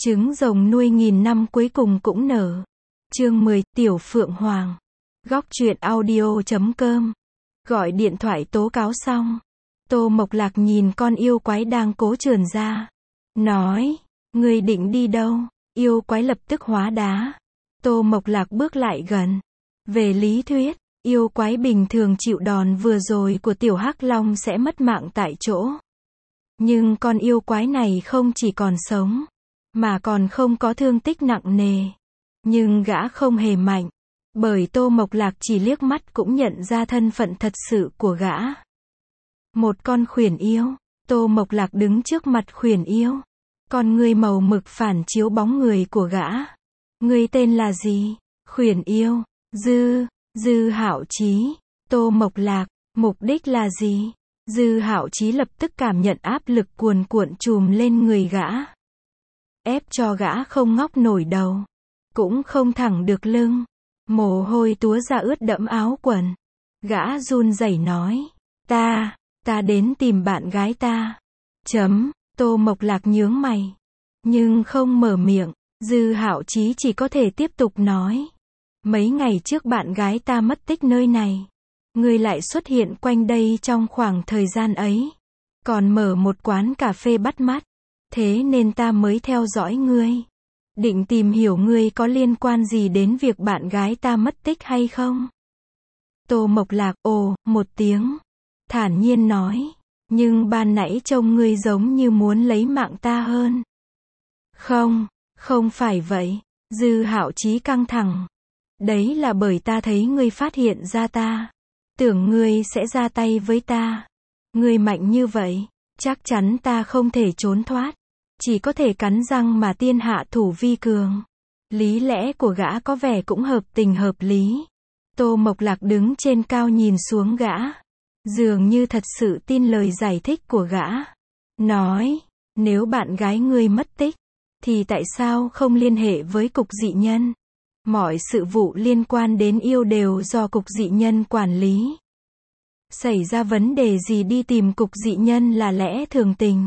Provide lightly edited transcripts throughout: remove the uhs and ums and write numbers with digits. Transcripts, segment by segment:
Trứng rồng nuôi nghìn năm cuối cùng cũng nở. Chương 10, Tiểu Phượng Hoàng. Góc truyện audio.com. Gọi điện thoại tố cáo xong, Tô Mộc Lạc nhìn con yêu quái đang cố trườn ra. Nói, ngươi định đi đâu? Yêu quái lập tức hóa đá. Tô Mộc Lạc bước lại gần. Về lý thuyết, yêu quái bình thường chịu đòn vừa rồi của tiểu hắc long sẽ mất mạng tại chỗ. Nhưng con yêu quái này không chỉ còn sống, mà còn không có thương tích nặng nề. Nhưng gã không hề mạnh, bởi Tô Mộc Lạc chỉ liếc mắt cũng nhận ra thân phận thật sự của gã. Một con khuyển yêu. Tô Mộc Lạc đứng trước mặt khuyển yêu. Con ngươi màu mực phản chiếu bóng người của gã. Ngươi tên là gì? Khuyển yêu. Dư Hạo Chí. Tô Mộc Lạc, mục đích là gì? Dư Hạo Chí lập tức cảm nhận áp lực cuồn cuộn trùm lên người gã. Ép cho gã không ngóc nổi đầu, cũng không thẳng được lưng. Mồ hôi túa ra ướt đẫm áo quần. Gã run rẩy nói, ta đến tìm bạn gái ta. Tô Mộc Lạc nhướng mày, nhưng không mở miệng. Dư Hạo Chí chỉ có thể tiếp tục nói, mấy ngày trước bạn gái ta mất tích nơi này. Ngươi lại xuất hiện quanh đây trong khoảng thời gian ấy, còn mở một quán cà phê bắt mắt. Thế nên ta mới theo dõi ngươi, định tìm hiểu ngươi có liên quan gì đến việc bạn gái ta mất tích hay không. Tô Mộc Lạc ồ một tiếng, thản nhiên nói, nhưng ban nãy trông ngươi giống như muốn lấy mạng ta hơn. Không phải vậy. Dư Hạo Chí căng thẳng. Đấy là bởi ta thấy ngươi phát hiện ra ta, tưởng ngươi sẽ ra tay với ta. Ngươi mạnh như vậy, chắc chắn ta không thể trốn thoát, chỉ có thể cắn răng mà tiên hạ thủ vi cường. Lý lẽ của gã có vẻ cũng hợp tình hợp lý. Tô Mộc Lạc đứng trên cao nhìn xuống gã, dường như thật sự tin lời giải thích của gã. Nói, nếu bạn gái ngươi mất tích, thì tại sao không liên hệ với cục dị nhân? Mọi sự vụ liên quan đến yêu đều do cục dị nhân quản lý. Xảy ra vấn đề gì đi tìm cục dị nhân là lẽ thường tình.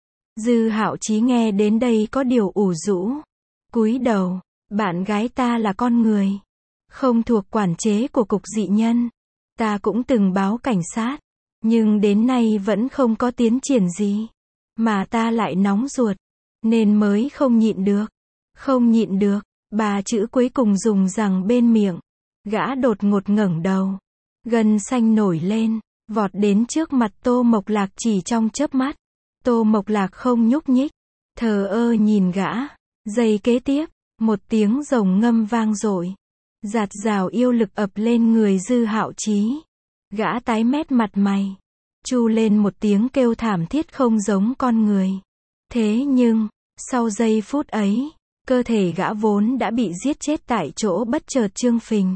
Dư Hạo Chí nghe đến đây có điều ủ rũ, cúi đầu. Bạn gái ta là con người, không thuộc quản chế của cục dị nhân. Ta cũng từng báo cảnh sát, nhưng đến nay vẫn không có tiến triển gì. Mà ta lại nóng ruột, nên mới không nhịn được. Không nhịn được, ba chữ cuối cùng dùng rằng bên miệng. Gã đột ngột ngẩng đầu, gân xanh nổi lên, vọt đến trước mặt Tô Mộc Lạc chỉ trong chớp mắt. Tô Mộc Lạc không nhúc nhích, thờ ơ nhìn gã. Giây kế tiếp, một tiếng rồng ngâm vang dội, dạt dào yêu lực ập lên người Dư Hạo Chí. Gã tái mét mặt mày, tru lên một tiếng kêu thảm thiết không giống con người. Thế nhưng, sau giây phút ấy, cơ thể gã vốn đã bị giết chết tại chỗ bất chợt trương phình,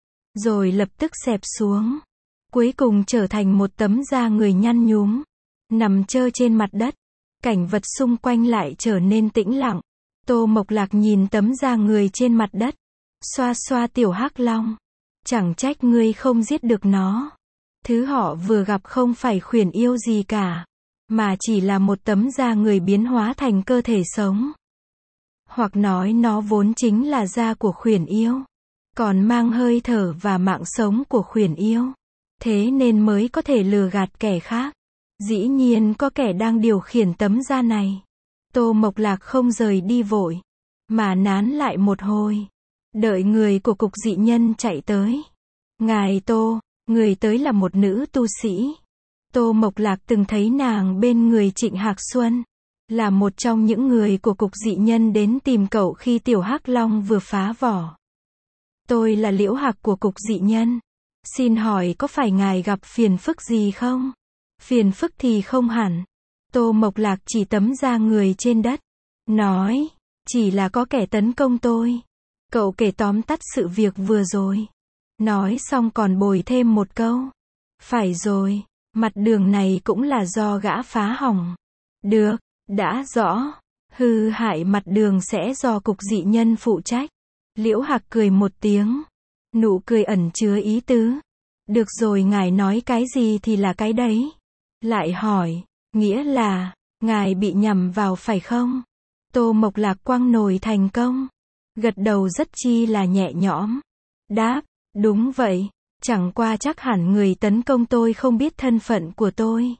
rồi lập tức xẹp xuống, cuối cùng trở thành một tấm da người nhăn nhúm, nằm trơ trên mặt đất. Cảnh vật xung quanh lại trở nên tĩnh lặng. Tô Mộc Lạc nhìn tấm da người trên mặt đất, xoa xoa tiểu hắc long. Chẳng trách ngươi không giết được nó. Thứ họ vừa gặp không phải khuyển yêu gì cả, mà chỉ là một tấm da người biến hóa thành cơ thể sống. Hoặc nói nó vốn chính là da của khuyển yêu, còn mang hơi thở và mạng sống của khuyển yêu. Thế nên mới có thể lừa gạt kẻ khác. Dĩ nhiên có kẻ đang điều khiển tấm da này. Tô Mộc Lạc không rời đi vội, mà nán lại một hồi, đợi người của cục dị nhân chạy tới. Ngài Tô, người tới là một nữ tu sĩ. Tô Mộc Lạc từng thấy nàng bên người Trịnh Hạc Xuân, là một trong những người của cục dị nhân đến tìm cậu khi tiểu hắc long vừa phá vỏ. Tôi là Liễu Hạc của cục dị nhân. Xin hỏi có phải ngài gặp phiền phức gì không? Phiền phức thì không hẳn. Tô Mộc Lạc chỉ tấm da người trên đất, nói, chỉ là có kẻ tấn công tôi. Cậu kể tóm tắt sự việc vừa rồi. Nói xong còn bồi thêm một câu. Phải rồi, mặt đường này cũng là do gã phá hỏng. Được, đã rõ. Hư hại mặt đường sẽ do cục dị nhân phụ trách. Liễu Hạc cười một tiếng. Nụ cười ẩn chứa ý tứ. Được rồi, ngài nói cái gì thì là cái đấy. Lại hỏi, nghĩa là, ngài bị nhầm vào phải không? Tô Mộc Lạc quăng nồi thành công. Gật đầu rất chi là nhẹ nhõm. Đáp, đúng vậy. Chẳng qua chắc hẳn người tấn công tôi không biết thân phận của tôi.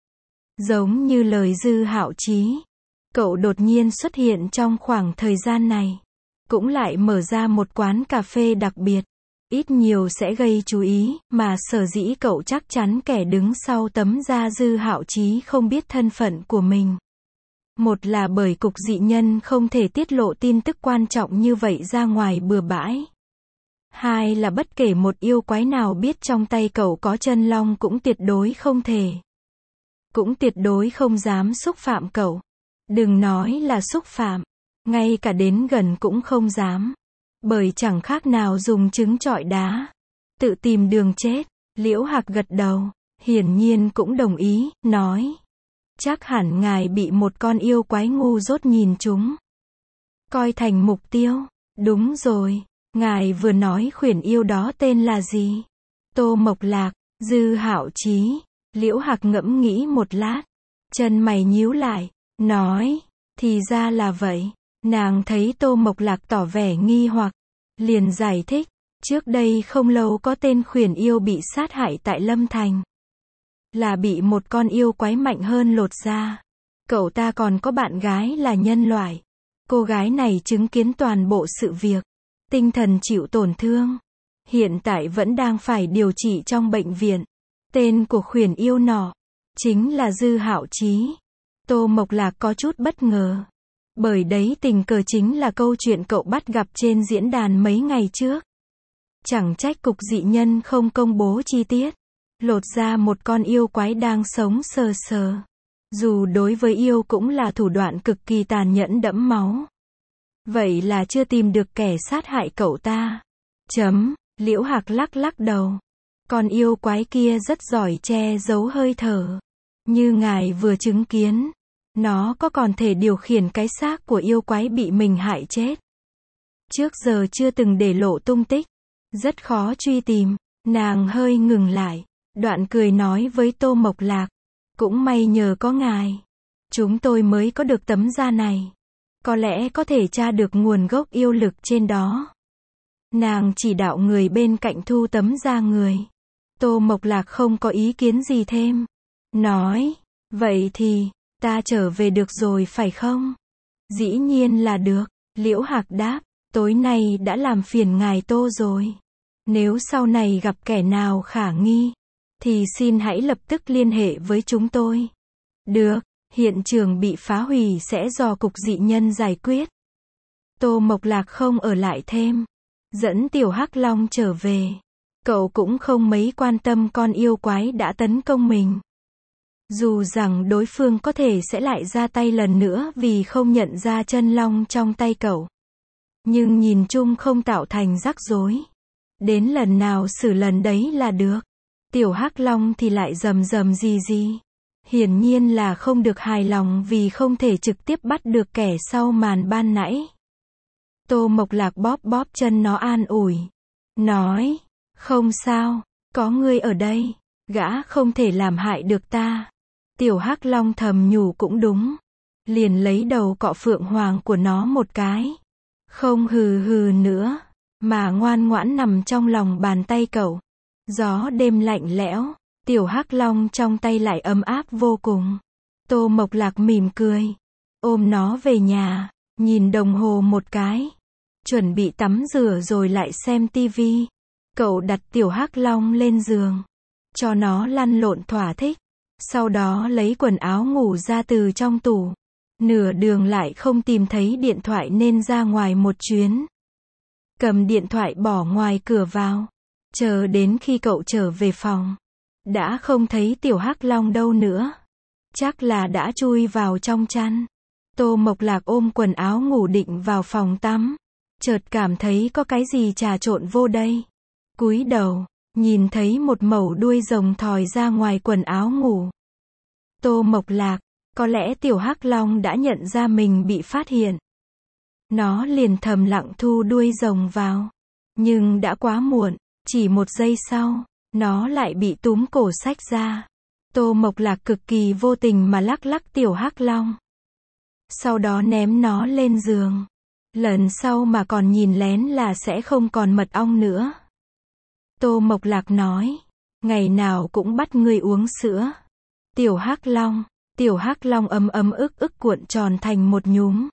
Giống như lời Dư Hạo Chí. Cậu đột nhiên xuất hiện trong khoảng thời gian này. Cũng lại mở ra một quán cà phê đặc biệt. Ít nhiều sẽ gây chú ý, mà sở dĩ cậu chắc chắn kẻ đứng sau tấm da Dư Hạo Chí không biết thân phận của mình. Một là bởi cục dị nhân không thể tiết lộ tin tức quan trọng như vậy ra ngoài bừa bãi. Hai là bất kể một yêu quái nào biết trong tay cậu có chân long cũng tuyệt đối không thể. Cũng tuyệt đối không dám xúc phạm cậu. Đừng nói là xúc phạm, ngay cả đến gần cũng không dám. Bởi chẳng khác nào dùng trứng trọi đá. Tự tìm đường chết. Liễu Hạc gật đầu, hiển nhiên cũng đồng ý, nói. Chắc hẳn ngài bị một con yêu quái ngu dốt nhìn chúng. Coi thành mục tiêu. Đúng rồi, ngài vừa nói khuyển yêu đó tên là gì? Tô Mộc Lạc, Dư Hạo Chí. Liễu Hạc ngẫm nghĩ một lát. Chân mày nhíu lại, nói. Thì ra là vậy. Nàng thấy Tô Mộc Lạc tỏ vẻ nghi hoặc. Liền giải thích. Trước đây không lâu có tên khuyển yêu bị sát hại tại Lâm Thành. Là bị một con yêu quái mạnh hơn lột da. Cậu ta còn có bạn gái là nhân loại. Cô gái này chứng kiến toàn bộ sự việc. Tinh thần chịu tổn thương. Hiện tại vẫn đang phải điều trị trong bệnh viện. Tên của khuyển yêu nọ chính là Dư Hạo Chí. Tô Mộc Lạc có chút bất ngờ. Bởi đấy tình cờ chính là câu chuyện cậu bắt gặp trên diễn đàn mấy ngày trước. Chẳng trách cục dị nhân không công bố chi tiết. Lột ra một con yêu quái đang sống sờ sờ. Dù đối với yêu cũng là thủ đoạn cực kỳ tàn nhẫn đẫm máu. Vậy là chưa tìm được kẻ sát hại cậu ta. Liễu Hạc lắc lắc đầu. Con yêu quái kia rất giỏi che giấu hơi thở. Như ngài vừa chứng kiến. Nó có còn thể điều khiển cái xác của yêu quái bị mình hại chết. Trước giờ chưa từng để lộ tung tích. Rất khó truy tìm. Nàng hơi ngừng lại. Đoạn cười nói với Tô Mộc Lạc. Cũng may nhờ có ngài. Chúng tôi mới có được tấm da này. Có lẽ có thể tra được nguồn gốc yêu lực trên đó. Nàng chỉ đạo người bên cạnh thu tấm da người. Tô Mộc Lạc không có ý kiến gì thêm. Nói. Vậy thì, ta trở về được rồi phải không? Dĩ nhiên là được. Liễu Hạc đáp. Tối nay đã làm phiền ngài Tô rồi. Nếu sau này gặp kẻ nào khả nghi, thì xin hãy lập tức liên hệ với chúng tôi. Được, hiện trường bị phá hủy sẽ do cục dị nhân giải quyết. Tô Mộc Lạc không ở lại thêm. Dẫn Tiểu Hắc Long trở về. Cậu cũng không mấy quan tâm con yêu quái đã tấn công mình. Dù rằng đối phương có thể sẽ lại ra tay lần nữa vì không nhận ra chân long trong tay cậu. Nhưng nhìn chung không tạo thành rắc rối. Đến lần nào xử lần đấy là được. Tiểu Hắc Long thì lại rầm rầm gì. Hiển nhiên là không được hài lòng vì không thể trực tiếp bắt được kẻ sau màn ban nãy. Tô Mộc Lạc bóp bóp chân nó an ủi. Nói, không sao, có ngươi ở đây, gã không thể làm hại được ta. Tiểu Hắc Long thầm nhủ cũng đúng. Liền lấy đầu cọ phượng hoàng của nó một cái. Không hừ hừ nữa, mà ngoan ngoãn nằm trong lòng bàn tay cậu. Gió đêm lạnh lẽo, Tiểu Hắc Long trong tay lại ấm áp vô cùng. Tô Mộc Lạc mỉm cười, ôm nó về nhà, nhìn đồng hồ một cái. Chuẩn bị tắm rửa rồi lại xem tivi. Cậu đặt Tiểu Hắc Long lên giường, cho nó lăn lộn thỏa thích. Sau đó lấy quần áo ngủ ra từ trong tủ. Nửa đường lại không tìm thấy điện thoại nên ra ngoài một chuyến. Cầm điện thoại bỏ ngoài cửa vào. Chờ đến khi cậu trở về phòng. Đã không thấy Tiểu Hắc Long đâu nữa. Chắc là đã chui vào trong chăn. Tô Mộc Lạc ôm quần áo ngủ định vào phòng tắm. Chợt cảm thấy có cái gì trà trộn vô đây. Cúi đầu, nhìn thấy một mẩu đuôi rồng thòi ra ngoài quần áo ngủ. Tô Mộc Lạc, có lẽ Tiểu Hắc Long đã nhận ra mình bị phát hiện. Nó liền thầm lặng thu đuôi rồng vào. Nhưng đã quá muộn, chỉ một giây sau, nó lại bị túm cổ xách ra. Tô Mộc Lạc cực kỳ vô tình mà lắc lắc Tiểu Hắc Long. sau đó ném nó lên giường. Lần sau mà còn nhìn lén là sẽ không còn mật ong nữa. Tô Mộc Lạc nói, ngày nào cũng bắt ngươi uống sữa. Tiểu Hắc Long ấm ấm ức cuộn tròn thành một nhúm.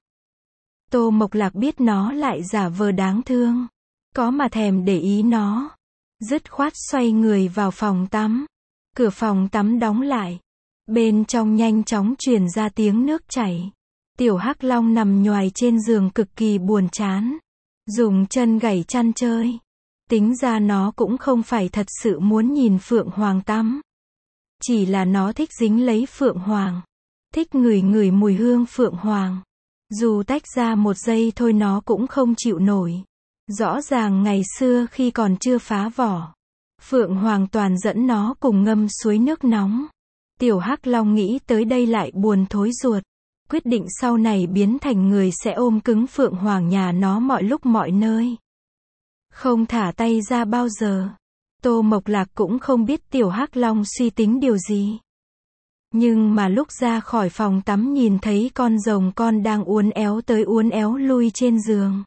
Tô Mộc Lạc biết nó lại giả vờ đáng thương, có mà thèm để ý nó. Dứt khoát xoay người vào phòng tắm. Cửa phòng tắm đóng lại. Bên trong nhanh chóng truyền ra tiếng nước chảy. Tiểu Hắc Long nằm nhoài trên giường cực kỳ buồn chán. Dùng chân gẩy chăn chơi. Tính ra nó cũng không phải thật sự muốn nhìn Phượng Hoàng tắm. Chỉ là nó thích dính lấy Phượng Hoàng. Thích ngửi ngửi mùi hương Phượng Hoàng. Dù tách ra một giây thôi nó cũng không chịu nổi. Rõ ràng ngày xưa khi còn chưa phá vỏ, Phượng Hoàng toàn dẫn nó cùng ngâm suối nước nóng. Tiểu Hắc Long nghĩ tới đây lại buồn thối ruột. Quyết định sau này biến thành người sẽ ôm cứng Phượng Hoàng nhà nó mọi lúc mọi nơi. Không thả tay ra bao giờ. Tô Mộc Lạc cũng không biết Tiểu Hắc Long suy tính điều gì. Nhưng mà lúc ra khỏi phòng tắm nhìn thấy con rồng con đang uốn éo tới uốn éo lui trên giường.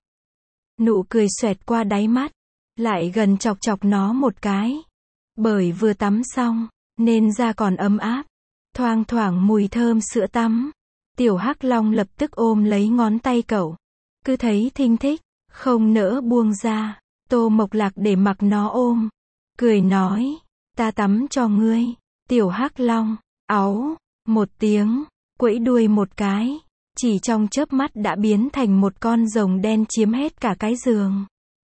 Nụ cười xoẹt qua đáy mắt. Lại gần chọc chọc nó một cái. Bởi vừa tắm xong, nên da còn ấm áp. Thoang thoảng mùi thơm sữa tắm. Tiểu Hắc Long lập tức ôm lấy ngón tay cậu. Cứ thấy thinh thích, không nỡ buông ra. Tô Mộc Lạc để mặc nó ôm. Cười nói, ta tắm cho ngươi. Tiểu Hắc Long, áu, một tiếng, quẫy đuôi một cái. Chỉ trong chớp mắt đã biến thành một con rồng đen chiếm hết cả cái giường.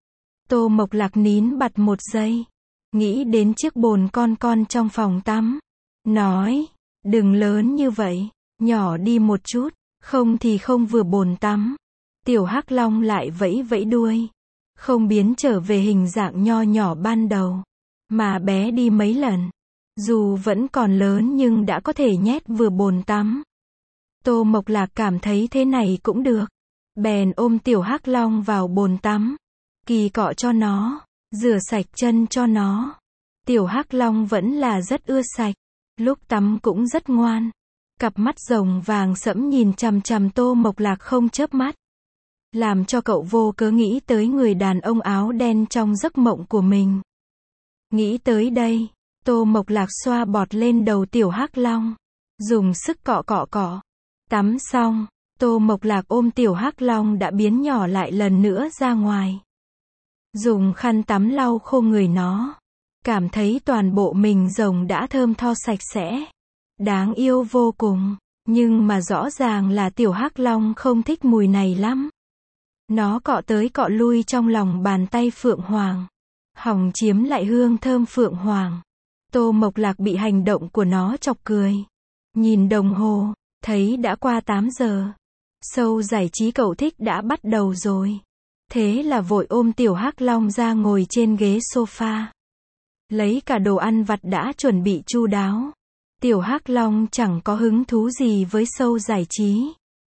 Tô Mộc Lạc nín bặt một giây. Nghĩ đến chiếc bồn con trong phòng tắm. Nói, đừng lớn như vậy, nhỏ đi một chút, không thì không vừa bồn tắm. Tiểu Hắc Long lại vẫy vẫy đuôi. Không biến trở về hình dạng nho nhỏ ban đầu, mà bé đi mấy lần. Dù vẫn còn lớn nhưng đã có thể nhét vừa bồn tắm. Tô Mộc Lạc cảm thấy thế này cũng được. Bèn ôm Tiểu Hắc Long vào bồn tắm. Kỳ cọ cho nó, rửa sạch chân cho nó. Tiểu Hắc Long vẫn là rất ưa sạch. Lúc tắm cũng rất ngoan. Cặp mắt rồng vàng sẫm nhìn chằm chằm Tô Mộc Lạc không chớp mắt. Làm cho cậu vô cớ nghĩ tới người đàn ông áo đen trong giấc mộng của mình. Nghĩ tới đây, Tô Mộc Lạc xoa bọt lên đầu Tiểu Hắc Long. Dùng sức cọ cọ cọ. Tắm xong, Tô Mộc Lạc ôm Tiểu Hắc Long đã biến nhỏ lại lần nữa ra ngoài. Dùng khăn tắm lau khô người nó. Cảm thấy toàn bộ mình rồng đã thơm tho sạch sẽ. Đáng yêu vô cùng. Nhưng mà rõ ràng là Tiểu Hắc Long không thích mùi này lắm. Nó cọ tới cọ lui trong lòng bàn tay Phượng Hoàng. Hòng chiếm lại hương thơm Phượng Hoàng. Tô Mộc Lạc bị hành động của nó chọc cười. Nhìn đồng hồ, thấy đã qua 8 giờ. Show giải trí cậu thích đã bắt đầu rồi. Thế là vội ôm Tiểu Hắc Long ra ngồi trên ghế sofa. Lấy cả đồ ăn vặt đã chuẩn bị chu đáo. Tiểu Hắc Long chẳng có hứng thú gì với show giải trí.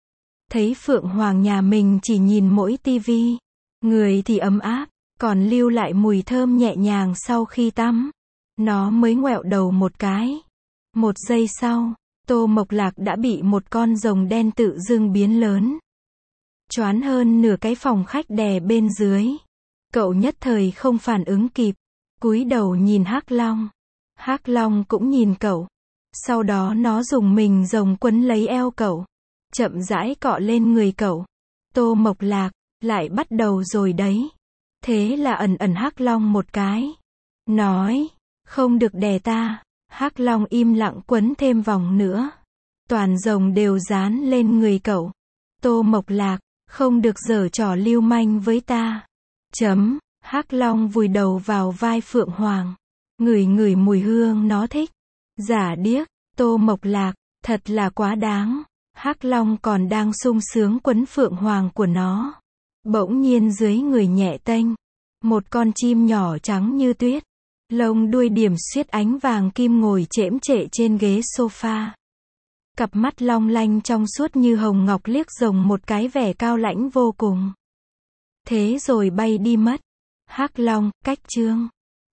Thấy Phượng Hoàng nhà mình chỉ nhìn mỗi tivi. Người thì ấm áp, còn lưu lại mùi thơm nhẹ nhàng sau khi tắm. Nó mới ngoẹo đầu một cái. Một giây sau, Tô Mộc Lạc đã bị một con rồng đen tự dưng biến lớn. Choán hơn nửa cái phòng khách đè bên dưới. Cậu nhất thời không phản ứng kịp. Cúi đầu nhìn Hắc Long. Hắc Long cũng nhìn cậu. Sau đó nó dùng mình rồng quấn lấy eo cậu. Chậm rãi cọ lên người cậu. Tô Mộc Lạc, lại bắt đầu rồi đấy. Thế là ẩn Hắc Long một cái. Nói, không được đè ta. Hắc Long im lặng quấn thêm vòng nữa. Toàn rồng đều dán lên người cậu. Tô Mộc Lạc, không được giở trò lưu manh với ta. Hắc Long vùi đầu vào vai Phượng Hoàng. Ngửi ngửi mùi hương nó thích. Giả điếc, Tô Mộc Lạc, thật là quá đáng. Hắc Long còn đang sung sướng quấn Phượng Hoàng của nó. Bỗng nhiên dưới người nhẹ tênh. Một con chim nhỏ trắng như tuyết. Lông đuôi điểm xuyết ánh vàng kim ngồi chễm chệ trên ghế sofa. Cặp mắt long lanh trong suốt như hồng ngọc liếc rồng một cái vẻ cao lãnh vô cùng. Thế rồi bay đi mất. Hắc Long, cách chương.